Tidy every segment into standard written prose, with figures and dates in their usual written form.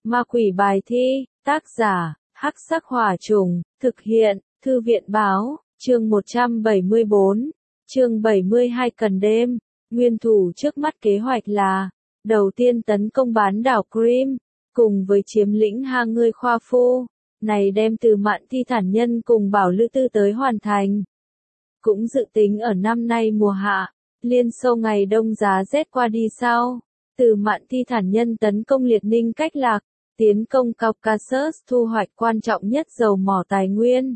Ma quỷ bài thi, tác giả, Hắc Sắc Hỏa Trùng, thực hiện, Thư viện báo, chương 174, chương 72 cần đêm. Nguyên thủ trước mắt kế hoạch là, đầu tiên tấn công bán đảo Crimea, cùng với chiếm lĩnh hang ngươi Khoa Phu, này đem từ Mạn Thi Thản Nhân cùng Bảo Lư Tư tới hoàn thành. Cũng dự tính ở năm nay mùa hạ, liên xô ngày đông giá rét qua đi sau, từ Mạn Thi Thản Nhân tấn công Liệt Ninh Cách Lạc, tiến công Caucasus thu hoạch quan trọng nhất dầu mỏ tài nguyên.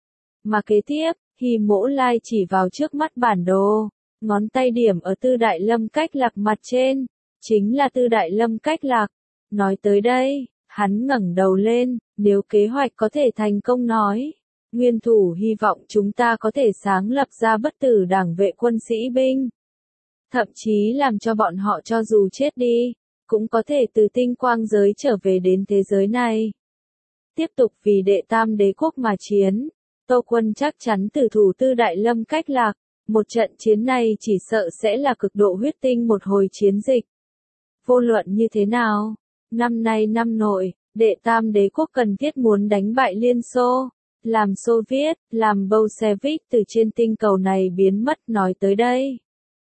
Mà kế tiếp, Hy Mỗ Lai chỉ vào trước mắt bản đồ, ngón tay điểm ở Tư Đại Lâm Cách Lạc mặt trên, chính là Tư Đại Lâm Cách Lạc. Nói tới đây, hắn ngẩng đầu lên, nếu kế hoạch có thể thành công nói, nguyên thủ hy vọng chúng ta có thể sáng lập ra bất tử đảng vệ quân sĩ binh. Thậm chí làm cho bọn họ cho dù chết đi, cũng có thể từ tinh quang giới trở về đến thế giới này. Tiếp tục vì đệ tam đế quốc mà chiến, Tô quân chắc chắn tử thủ Tư Đại Lâm Cách Lạc, một trận chiến này chỉ sợ sẽ là cực độ huyết tinh một hồi chiến dịch. Vô luận như thế nào, năm nay năm nội, đệ tam đế quốc cần thiết muốn đánh bại Liên Xô, làm Xô Viết, làm Bolshevik từ trên tinh cầu này biến mất. Nói tới đây,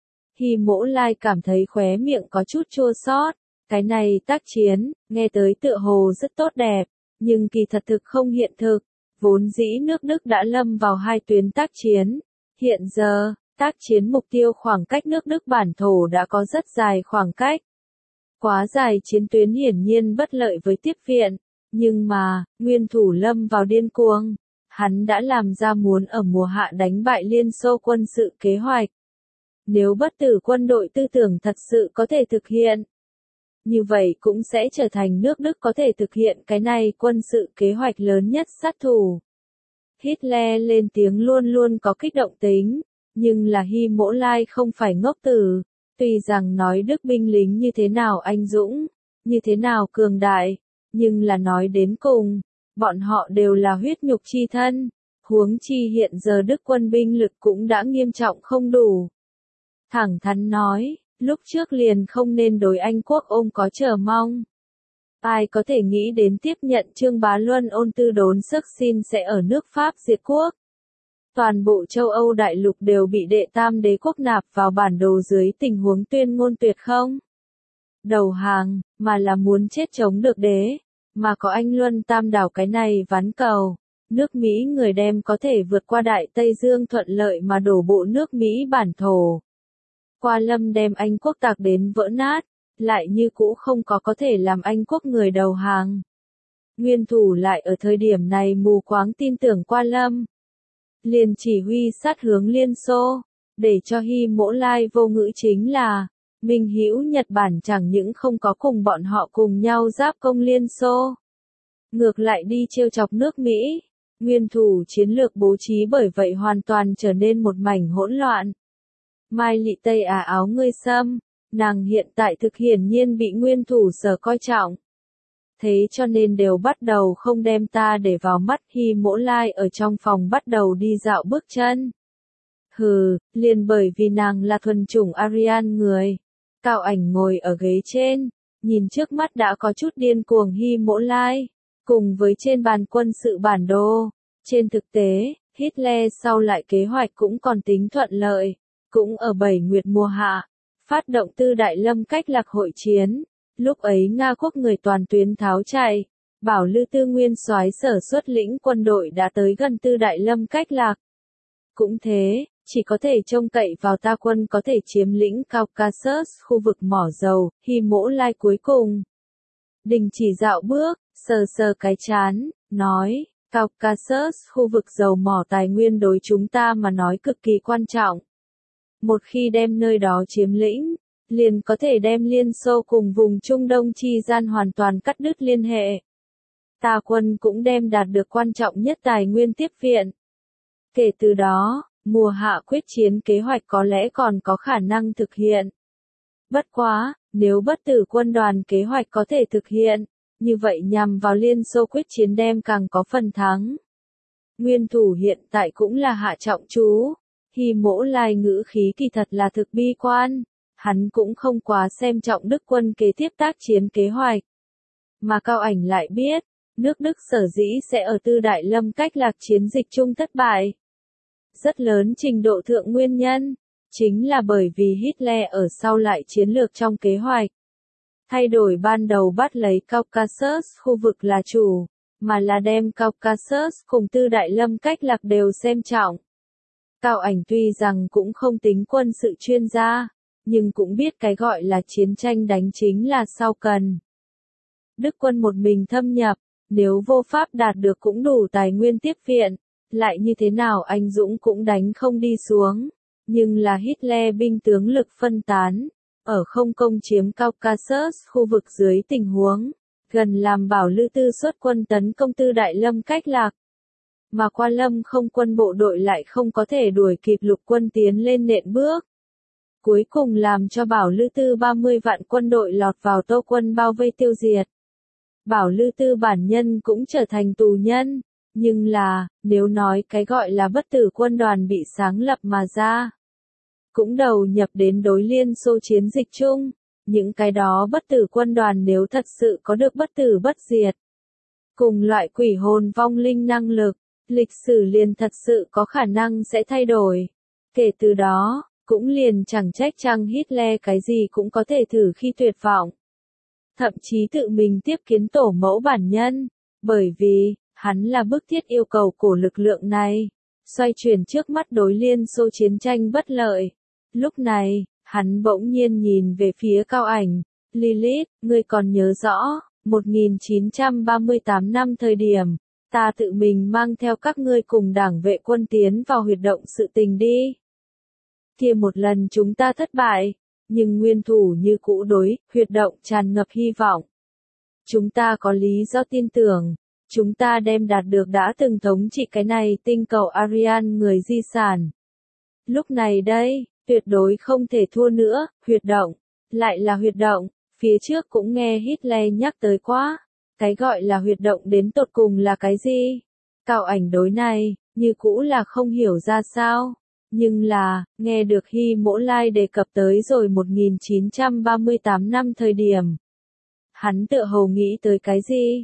Hy Mỗ Lai cảm thấy khóe miệng có chút chua xót. Cái này tác chiến, nghe tới tựa hồ rất tốt đẹp, nhưng kỳ thật thực không hiện thực. Vốn dĩ nước Đức đã lâm vào hai tuyến tác chiến. Hiện giờ, tác chiến mục tiêu khoảng cách nước Đức bản thổ đã có rất dài khoảng cách. Quá dài chiến tuyến hiển nhiên bất lợi với tiếp viện, nhưng mà, nguyên thủ lâm vào điên cuồng. Hắn đã làm ra muốn ở mùa hạ đánh bại Liên Xô quân sự kế hoạch. Nếu bất tử quân đội tư tưởng thật sự có thể thực hiện, như vậy cũng sẽ trở thành nước Đức có thể thực hiện cái này quân sự kế hoạch lớn nhất sát thủ. Hitler lên tiếng luôn luôn có kích động tính, nhưng là Hy Mỗ Lai không phải ngốc tử. Tuy rằng nói Đức binh lính như thế nào anh dũng, như thế nào cường đại, nhưng là nói đến cùng, bọn họ đều là huyết nhục chi thân, huống chi hiện giờ Đức quân binh lực cũng đã nghiêm trọng không đủ. Thẳng thắn nói, lúc trước liền không nên đối Anh quốc ôm có chờ mong. Ai có thể nghĩ đến tiếp nhận Trương Bá Luân ôn tư đốn sức xin sẽ ở nước Pháp diệt quốc. Toàn bộ châu Âu đại lục đều bị đệ tam đế quốc nạp vào bản đồ dưới tình huống tuyên ngôn tuyệt không đầu hàng, mà là muốn chết chống được đế, mà có Anh Luân Tam đảo cái này ván cầu. Nước Mỹ người đem có thể vượt qua Đại Tây Dương thuận lợi mà đổ bộ nước Mỹ bản thổ. Qua Lâm đem Anh quốc tạc đến vỡ nát, lại như cũ không có thể làm Anh quốc người đầu hàng. Nguyên thủ lại ở thời điểm này mù quáng tin tưởng Qua Lâm. Liền chỉ huy sát hướng Liên Xô, để cho Hy Mỗ Lai vô ngữ chính là, Minh Hữu Nhật Bản chẳng những không có cùng bọn họ cùng nhau giáp công Liên Xô. Ngược lại đi trêu chọc nước Mỹ, nguyên thủ chiến lược bố trí bởi vậy hoàn toàn trở nên một mảnh hỗn loạn. Mai Lị Tây áo ngươi xâm, nàng hiện tại thực hiển nhiên bị nguyên thủ sở coi trọng. Thế cho nên đều bắt đầu không đem ta để vào mắt. Hy Mỗ Lai ở trong phòng bắt đầu đi dạo bước chân. Hừ, liền bởi vì nàng là thuần chủng Aryan người. Cao Ảnh ngồi ở ghế trên, nhìn trước mắt đã có chút điên cuồng Hy Mỗ Lai, cùng với trên bàn quân sự bản đồ. Trên thực tế, Hitler sau lại kế hoạch cũng còn tính thuận lợi, cũng ở 7 nguyệt mùa hạ, phát động Tư Đại Lâm Cách Lạc hội chiến. Lúc ấy Nga quốc người toàn tuyến tháo chạy, Bảo Lư Tư nguyên soái sở xuất lĩnh quân đội đã tới gần Tư Đại Lâm Cách Lạc. Cũng thế, chỉ có thể trông cậy vào ta quân có thể chiếm lĩnh Caucasus khu vực mỏ dầu. Hy Mỗ Lai cuối cùng đình chỉ dạo bước, sờ sờ cái chán, nói, Caucasus khu vực dầu mỏ tài nguyên đối chúng ta mà nói cực kỳ quan trọng. Một khi đem nơi đó chiếm lĩnh, liền có thể đem Liên Xô cùng vùng Trung Đông chi gian hoàn toàn cắt đứt liên hệ. Ta quân cũng đem đạt được quan trọng nhất tài nguyên tiếp viện. Kể từ đó, mùa hạ quyết chiến kế hoạch có lẽ còn có khả năng thực hiện. Bất quá, nếu bất tử quân đoàn kế hoạch có thể thực hiện, như vậy nhằm vào Liên Xô quyết chiến đem càng có phần thắng. Nguyên thủ hiện tại cũng là hạ trọng chú. Hy Mỗ Lai ngữ khí kỳ thật là thực bi quan. Hắn cũng không quá xem trọng Đức quân kế tiếp tác chiến kế hoạch. Mà Cao Ảnh lại biết, nước Đức sở dĩ sẽ ở Tư Đại Lâm cách lạc chiến dịch chung thất bại. Rất lớn trình độ thượng nguyên nhân, chính là bởi vì Hitler ở sau lại chiến lược trong kế hoạch. Thay đổi ban đầu bắt lấy Caucasus khu vực là chủ, mà là đem Caucasus cùng Tư Đại Lâm cách lạc đều xem trọng. Cao Ảnh tuy rằng cũng không tính quân sự chuyên gia, nhưng cũng biết cái gọi là chiến tranh đánh chính là sau cần. Đức quân một mình thâm nhập, nếu vô pháp đạt được cũng đủ tài nguyên tiếp viện, lại như thế nào anh Dũng cũng đánh không đi xuống. Nhưng là Hitler binh tướng lực phân tán, ở không công chiếm Caucasus khu vực dưới tình huống, gần làm Bảo Lư Tư xuất quân tấn công Tư Đại Lâm cách lạc. Mà qua Lâm không quân bộ đội lại không có thể đuổi kịp lục quân tiến lên nện bước. Cuối cùng làm cho Bảo Lư Tư 30 vạn quân đội lọt vào Tô quân bao vây tiêu diệt. Bảo Lư Tư bản nhân cũng trở thành tù nhân, nhưng là, nếu nói cái gọi là bất tử quân đoàn bị sáng lập mà ra, cũng đầu nhập đến đối Liên Xô chiến dịch chung, những cái đó bất tử quân đoàn nếu thật sự có được bất tử bất diệt, cùng loại quỷ hồn vong linh năng lực, lịch sử liền thật sự có khả năng sẽ thay đổi. Kể từ đó, cũng liền chẳng trách chăng Hitler cái gì cũng có thể thử khi tuyệt vọng. Thậm chí tự mình tiếp kiến tổ mẫu bản nhân, bởi vì, hắn là bức thiết yêu cầu của lực lượng này, xoay chuyển trước mắt đối Liên Xô chiến tranh bất lợi. Lúc này, hắn bỗng nhiên nhìn về phía Cao Ảnh, Lilith, ngươi còn nhớ rõ, 1938 năm thời điểm, ta tự mình mang theo các ngươi cùng đảng vệ quân tiến vào huyệt động sự tình đi. Kia một lần chúng ta thất bại, nhưng nguyên thủ như cũ đối, huyệt động tràn ngập hy vọng. Chúng ta có lý do tin tưởng, chúng ta đem đạt được đã từng thống trị cái này tinh cầu Arian người di sản. Lúc này đây, tuyệt đối không thể thua nữa, huyệt động, lại là huyệt động, phía trước cũng nghe Hitler nhắc tới quá, cái gọi là huyệt động đến tột cùng là cái gì? Cao Ảnh đối này, như cũ là không hiểu ra sao. Nhưng là, nghe được Hy Mỗ Lai đề cập tới rồi 1938 năm thời điểm. Hắn tựa hồ nghĩ tới cái gì?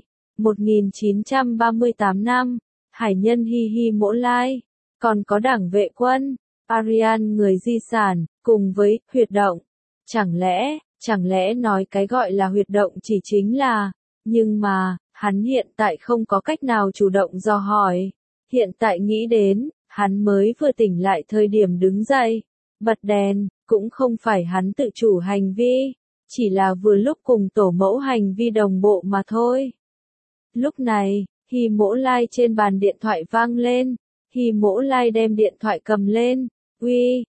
1938 năm, hải nhân Hy Mỗ Lai, còn có đảng vệ quân, Arian người di sản, cùng với huyệt động. Chẳng lẽ nói cái gọi là huyệt động chỉ chính là, nhưng mà, hắn hiện tại không có cách nào chủ động dò hỏi. Hiện tại nghĩ đến, hắn mới vừa tỉnh lại thời điểm đứng dậy, bật đèn, cũng không phải hắn tự chủ hành vi, chỉ là vừa lúc cùng tổ mẫu hành vi đồng bộ mà thôi. Lúc này, Hy Mỗ Lai trên bàn điện thoại vang lên, Hy Mỗ Lai đem điện thoại cầm lên, uy,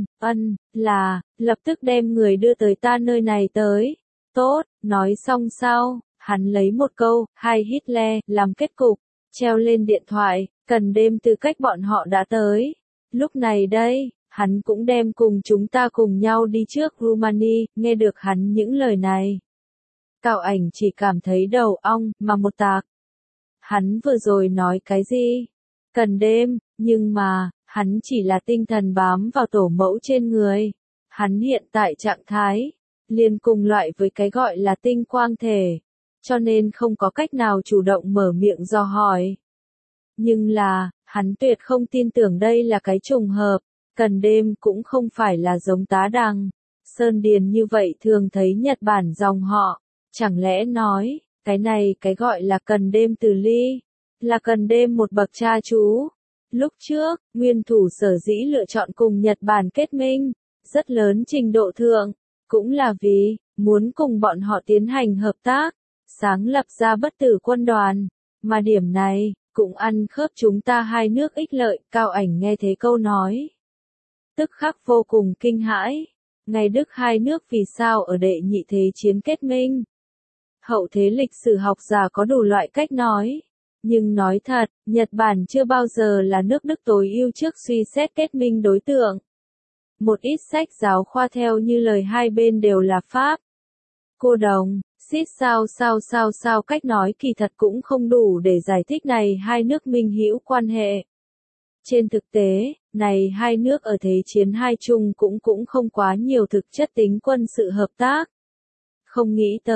là, lập tức đem người đưa tới ta nơi này tới. Tốt, nói xong sau, hắn lấy một câu, hai Hitler, làm kết cục, treo lên điện thoại, cần đêm tư cách bọn họ đã tới. Lúc này đây, hắn cũng đem cùng chúng ta cùng nhau đi trước Rumani, nghe được hắn những lời này. Cao Ảnh chỉ cảm thấy đầu ong, mà một tạc. Hắn vừa rồi nói cái gì? Cần đêm, nhưng mà, hắn chỉ là tinh thần bám vào tổ mẫu trên người. Hắn hiện tại trạng thái, liền cùng loại với cái gọi là tinh quang thể, cho nên không có cách nào chủ động mở miệng dò hỏi. Nhưng là, hắn tuyệt không tin tưởng đây là cái trùng hợp, cần đêm cũng không phải là giống Tá Đằng, Sơn Điền như vậy thường thấy Nhật Bản dòng họ, chẳng lẽ nói, cái này cái gọi là cần đêm từ ly, là cần đêm một bậc cha chú. Lúc trước, nguyên thủ sở dĩ lựa chọn cùng Nhật Bản kết minh, rất lớn trình độ thượng, cũng là vì, muốn cùng bọn họ tiến hành hợp tác, sáng lập ra bất tử quân đoàn, mà điểm này, cũng ăn khớp chúng ta hai nước ích lợi. Cao Ảnh nghe thế câu nói, tức khắc vô cùng kinh hãi, ngày Đức hai nước vì sao ở đệ nhị thế chiến kết minh. Hậu thế lịch sử học giả có đủ loại cách nói, nhưng nói thật, Nhật Bản chưa bao giờ là nước Đức tối ưu trước suy xét kết minh đối tượng. Một ít sách giáo khoa theo như lời hai bên đều là Pháp. Cô đồng, xít sao cách nói kỳ thật cũng không đủ để giải thích này hai nước minh hữu quan hệ. Trên thực tế, này hai nước ở Thế chiến hai chung cũng không quá nhiều thực chất tính quân sự hợp tác. Không nghĩ tới,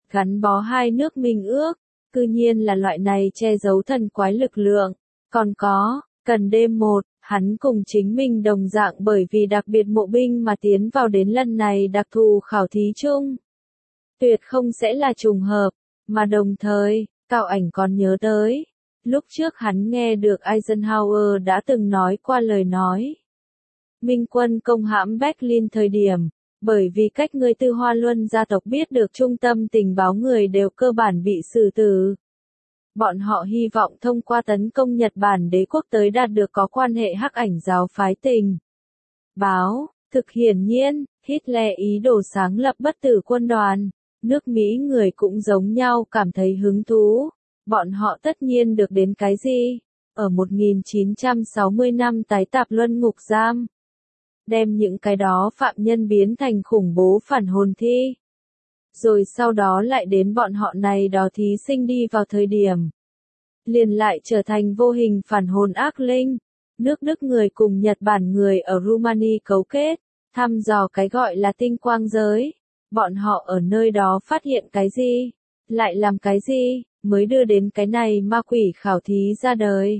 gắn bó hai nước minh ước, cư nhiên là loại này che giấu thần quái lực lượng. Còn có, cần đêm 1, hắn cùng chính mình đồng dạng bởi vì đặc biệt mộ binh mà tiến vào đến lần này đặc thù khảo thí chung. Tuyệt không sẽ là trùng hợp, mà đồng thời, Cao Ảnh còn nhớ tới. Lúc trước hắn nghe được Eisenhower đã từng nói qua lời nói. Minh quân công hãm Berlin thời điểm, bởi vì cách người Tư Hoa Luân gia tộc biết được trung tâm tình báo người đều cơ bản bị xử tử. Bọn họ hy vọng thông qua tấn công Nhật Bản đế quốc tới đạt được có quan hệ hắc ảnh giáo phái tình báo. Thực hiển nhiên, Hitler ý đồ sáng lập bất tử quân đoàn. Nước Mỹ người cũng giống nhau cảm thấy hứng thú. Bọn họ tất nhiên được đến cái gì? Ở 1960 năm tái tạp luân ngục giam. Đem những cái đó phạm nhân biến thành khủng bố phản hồn thi. Rồi sau đó lại đến bọn họ này đó thí sinh đi vào thời điểm. Liền lại trở thành vô hình phản hồn ác linh. Nước Đức người cùng Nhật Bản người ở Rumani cấu kết, thăm dò cái gọi là tinh quang giới. Bọn họ ở nơi đó phát hiện cái gì? Lại làm cái gì? Mới đưa đến cái này ma quỷ khảo thí ra đời.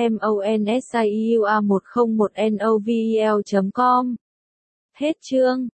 MONSIUA101NOVEL.com Hết chương.